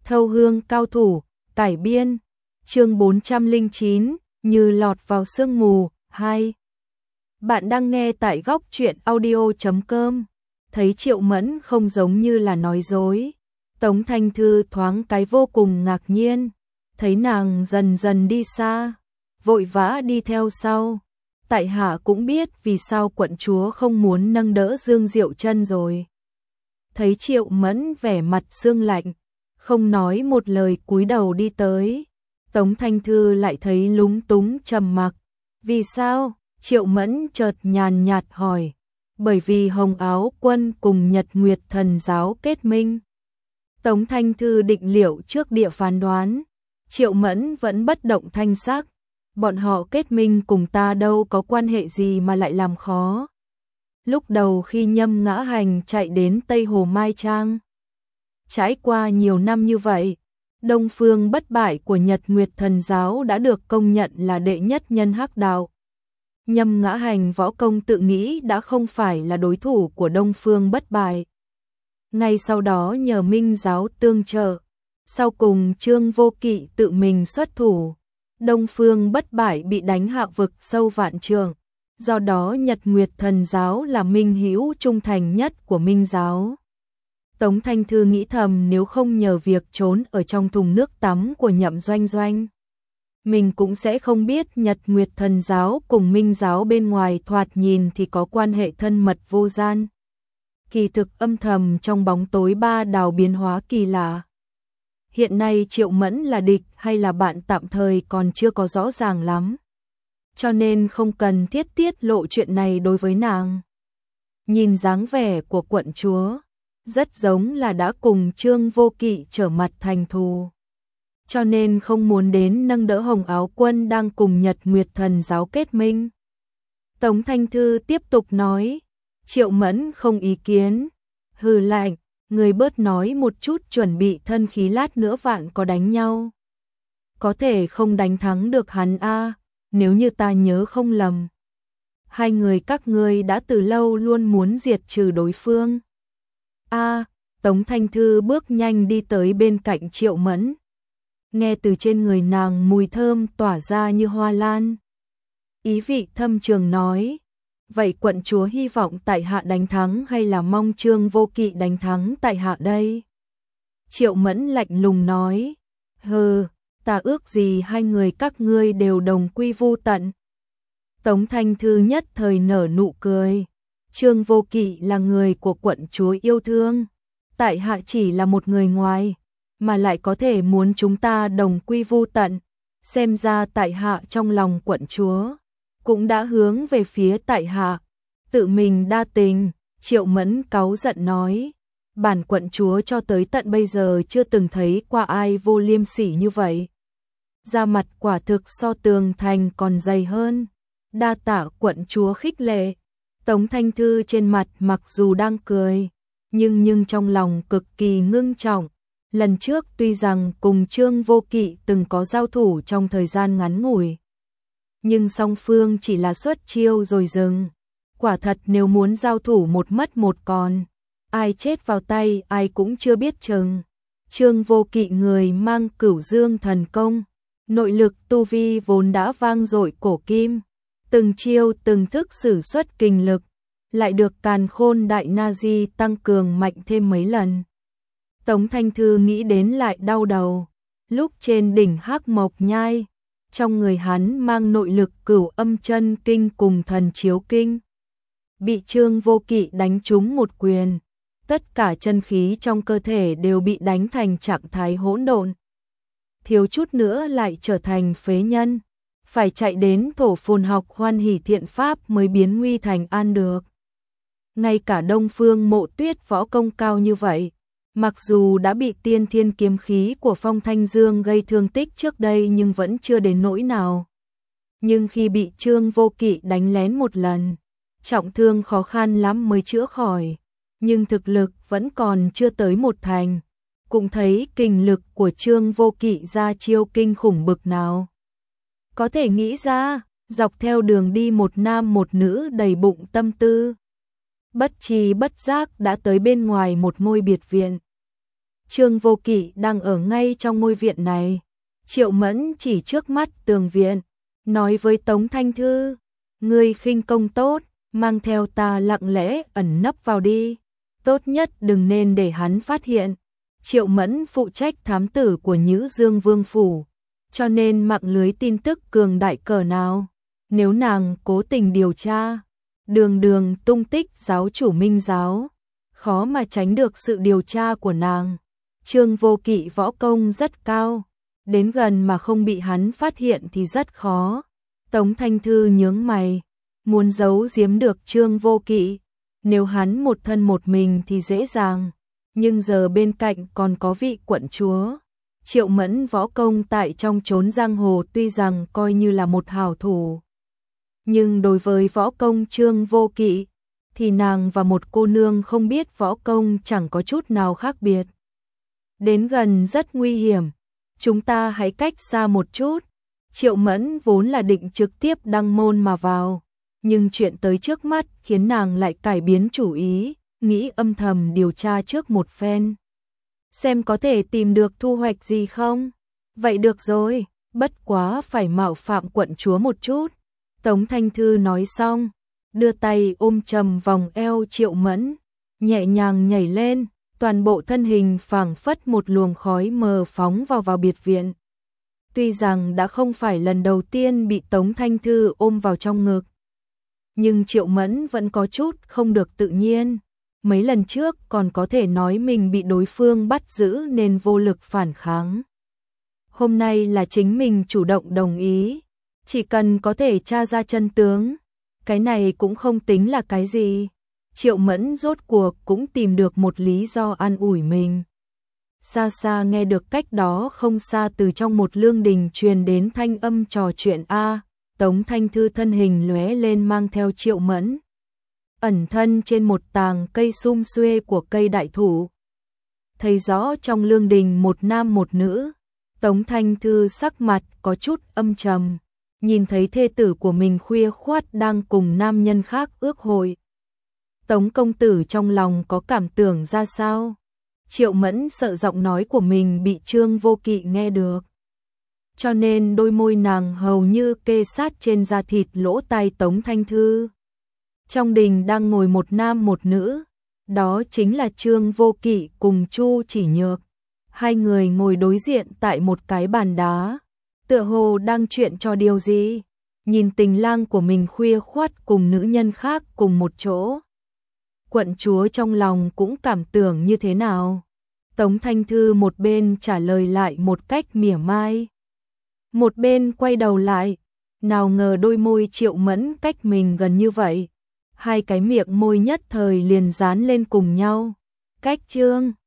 Thâu hương cao thủ, cải biên. Chương 409, như lọt vào sương mù, 2. Bạn đang nghe tại góc truyện audio.com. Thấy Triệu Mẫn không giống như là nói dối. Tống Thanh Thư thoáng cái vô cùng ngạc nhiên. Thấy nàng dần dần đi xa, vội vã đi theo sau. Tại hạ cũng biết vì sao quận chúa không muốn nâng đỡ Dương Diệu Chân rồi. Thấy Triệu Mẫn vẻ mặt sương lạnh, không nói một lời cúi đầu đi tới. Tống Thanh Thư lại thấy lúng túng trầm mặc. Vì sao? Triệu Mẫn chợt nhàn nhạt hỏi. Bởi vì Hồng Áo Quân cùng Nhật Nguyệt Thần Giáo kết minh. Tống Thanh Thư định liệu trước địa phán đoán. Triệu Mẫn vẫn bất động thanh sắc. Bọn họ kết minh cùng ta đâu có quan hệ gì mà lại làm khó. Lúc đầu khi Nhâm Ngã Hành chạy đến Tây Hồ Mai Trang, trải qua nhiều năm như vậy, Đông Phương Bất Bại của Nhật Nguyệt Thần Giáo đã được công nhận là đệ nhất nhân hắc đạo. Nhâm Ngã Hành võ công tự nghĩ đã không phải là đối thủ của Đông Phương Bất Bại. Ngay sau đó nhờ Minh Giáo tương trợ, sau cùng Trương Vô Kỵ tự mình xuất thủ, Đông Phương Bất Bại bị đánh hạ vực sâu vạn trượng. Do đó Nhật Nguyệt Thần Giáo là minh hữu trung thành nhất của Minh Giáo. Tống Thanh Thư nghĩ thầm nếu không nhờ việc trốn ở trong thùng nước tắm của Nhậm Doanh Doanh, mình cũng sẽ không biết Nhật Nguyệt Thần Giáo cùng Minh Giáo bên ngoài thoạt nhìn thì có quan hệ thân mật vô gian. Kỳ thực âm thầm trong bóng tối ba đào biến hóa kỳ lạ. Hiện nay Triệu Mẫn là địch hay là bạn tạm thời còn chưa có rõ ràng lắm. Cho nên không cần thiết tiết lộ chuyện này đối với nàng. Nhìn dáng vẻ của quận chúa, rất giống là đã cùng Trương Vô Kỵ trở mặt thành thù. Cho nên không muốn đến nâng đỡ Hồng Áo Quân đang cùng Nhật Nguyệt Thần Giáo kết minh. Tống Thanh Thư tiếp tục nói, Triệu Mẫn không ý kiến. Hừ lạnh, người bớt nói một chút, chuẩn bị thân khí lát nữa vạn có đánh nhau. Có thể không đánh thắng được hắn a. Nếu như ta nhớ không lầm, hai người các ngươi đã từ lâu luôn muốn diệt trừ đối phương. Tống Thanh Thư bước nhanh đi tới bên cạnh Triệu Mẫn. Nghe từ trên người nàng mùi thơm tỏa ra như hoa lan. Ý vị thâm trường nói, vậy quận chúa hy vọng tại hạ đánh thắng hay là mong Trương Vô Kỵ đánh thắng tại hạ đây? Triệu Mẫn lạnh lùng nói, hừ, ta ước gì hai người các ngươi đều đồng quy vu tận. Tống Thanh Thư nhất thời nở nụ cười. Trương Vô Kỵ là người của quận chúa yêu thương. Tại hạ chỉ là một người ngoài, mà lại có thể muốn chúng ta đồng quy vu tận. Xem ra tại hạ trong lòng quận chúa cũng đã hướng về phía tại hạ. Tự mình đa tình. Triệu Mẫn cáu giận nói, bản quận chúa cho tới tận bây giờ chưa từng thấy qua ai vô liêm sỉ như vậy. Da mặt quả thực so tường thành còn dày hơn. Đa tạ quận chúa khích lệ. Tống Thanh Thư trên mặt mặc dù đang cười, nhưng trong lòng cực kỳ ngưng trọng. Lần trước tuy rằng cùng Trương Vô Kỵ từng có giao thủ trong thời gian ngắn ngủi, nhưng song phương chỉ là xuất chiêu rồi dừng. Quả thật nếu muốn giao thủ một mất một còn, ai chết vào tay ai cũng chưa biết chừng. Trương Vô Kỵ người mang Cửu Dương thần công, nội lực tu vi vốn đã vang dội cổ kim, từng chiêu từng thức sử xuất kình lực, lại được Càn Khôn Đại Na Di tăng cường mạnh thêm mấy lần. Tống Thanh Thư nghĩ đến lại đau đầu. Lúc trên đỉnh Hắc Mộc Nhai, trong người hắn mang nội lực Cửu Âm Chân Kinh cùng Thần Chiếu Kinh, bị Trương Vô Kỵ đánh trúng một quyền, tất cả chân khí trong cơ thể đều bị đánh thành trạng thái hỗn độn, thiếu chút nữa lại trở thành phế nhân, phải chạy đến Thổ Phồn học Hoan Hỷ Thiện Pháp mới biến nguy thành an được. Ngay cả Đông Phương Mộ Tuyết võ công cao như vậy, mặc dù đã bị tiên thiên kiếm khí của Phong Thanh Dương gây thương tích trước đây nhưng vẫn chưa đến nỗi nào. Nhưng khi bị Trương Vô Kỵ đánh lén một lần, trọng thương khó khăn lắm mới chữa khỏi, nhưng thực lực vẫn còn chưa tới một thành. Cũng thấy kình lực của Trương Vô Kỵ ra chiêu kinh khủng bực nào. Có thể nghĩ ra, dọc theo đường đi một nam một nữ đầy bụng tâm tư, bất tri bất giác đã tới bên ngoài một ngôi biệt viện. Trương Vô Kỵ đang ở ngay trong ngôi viện này. Triệu Mẫn chỉ trước mắt tường viện, nói với Tống Thanh Thư, ngươi khinh công tốt, mang theo ta lặng lẽ ẩn nấp vào đi, tốt nhất đừng nên để hắn phát hiện. Triệu Mẫn phụ trách thám tử của Nhữ Dương Vương Phủ, cho nên mạng lưới tin tức cường đại cỡ nào. Nếu nàng cố tình điều tra, đường đường tung tích giáo chủ Minh giáo, khó mà tránh được sự điều tra của nàng. Trương Vô Kỵ võ công rất cao, đến gần mà không bị hắn phát hiện thì rất khó. Tống Thanh Thư nhướng mày, muốn giấu giếm được Trương Vô Kỵ, nếu hắn một thân một mình thì dễ dàng, nhưng giờ bên cạnh còn có vị quận chúa. Triệu Mẫn võ công tại trong chốn giang hồ tuy rằng coi như là một hảo thủ, nhưng đối với võ công Trương Vô Kỵ thì nàng và một cô nương không biết võ công chẳng có chút nào khác biệt. Đến gần rất nguy hiểm, chúng ta hãy cách xa một chút. Triệu Mẫn vốn là định trực tiếp đăng môn mà vào, nhưng chuyện tới trước mắt khiến nàng lại cải biến chủ ý, nghĩ âm thầm điều tra trước một phen, xem có thể tìm được thu hoạch gì không. Vậy được rồi, bất quá phải mạo phạm quận chúa một chút. Tống Thanh Thư nói xong, đưa tay ôm chầm vòng eo Triệu Mẫn, nhẹ nhàng nhảy lên, toàn bộ thân hình phảng phất một luồng khói mờ phóng vào biệt viện. Tuy rằng đã không phải lần đầu tiên bị Tống Thanh Thư ôm vào trong ngực, nhưng Triệu Mẫn vẫn có chút không được tự nhiên. Mấy lần trước còn có thể nói mình bị đối phương bắt giữ nên vô lực phản kháng. Hôm nay là chính mình chủ động đồng ý, chỉ cần có thể tra ra chân tướng, cái này cũng không tính là cái gì. Triệu Mẫn rốt cuộc cũng tìm được một lý do an ủi mình. Xa xa nghe được cách đó không xa từ trong một lương đình truyền đến thanh âm trò chuyện Tống Thanh Thư thân hình lóe lên mang theo Triệu Mẫn, ẩn thân trên một tàng cây sum xuê của cây đại thụ. Thấy rõ trong lương đình một nam một nữ, Tống Thanh Thư sắc mặt có chút âm trầm, nhìn thấy thê tử của mình khuya khoắt đang cùng nam nhân khác ước hội. Tống công tử trong lòng có cảm tưởng ra sao? Triệu Mẫn sợ giọng nói của mình bị Trương Vô Kỵ nghe được, cho nên đôi môi nàng hầu như kê sát trên da thịt lỗ tai Tống Thanh Thư. Trong đình đang ngồi một nam một nữ, đó chính là Trương Vô Kỵ cùng Chu Chỉ Nhược. Hai người ngồi đối diện tại một cái bàn đá, tựa hồ đang chuyện trò điều gì, nhìn tình lang của mình khuya khoắt cùng nữ nhân khác cùng một chỗ. Quận chúa trong lòng cũng cảm tưởng như thế nào? Tống Thanh Thư một bên trả lời lại một cách mỉa mai, một bên quay đầu lại, nào ngờ đôi môi Triệu Mẫn cách mình gần như vậy, hai cái miệng môi nhất thời liền dán lên cùng nhau. Cách Trương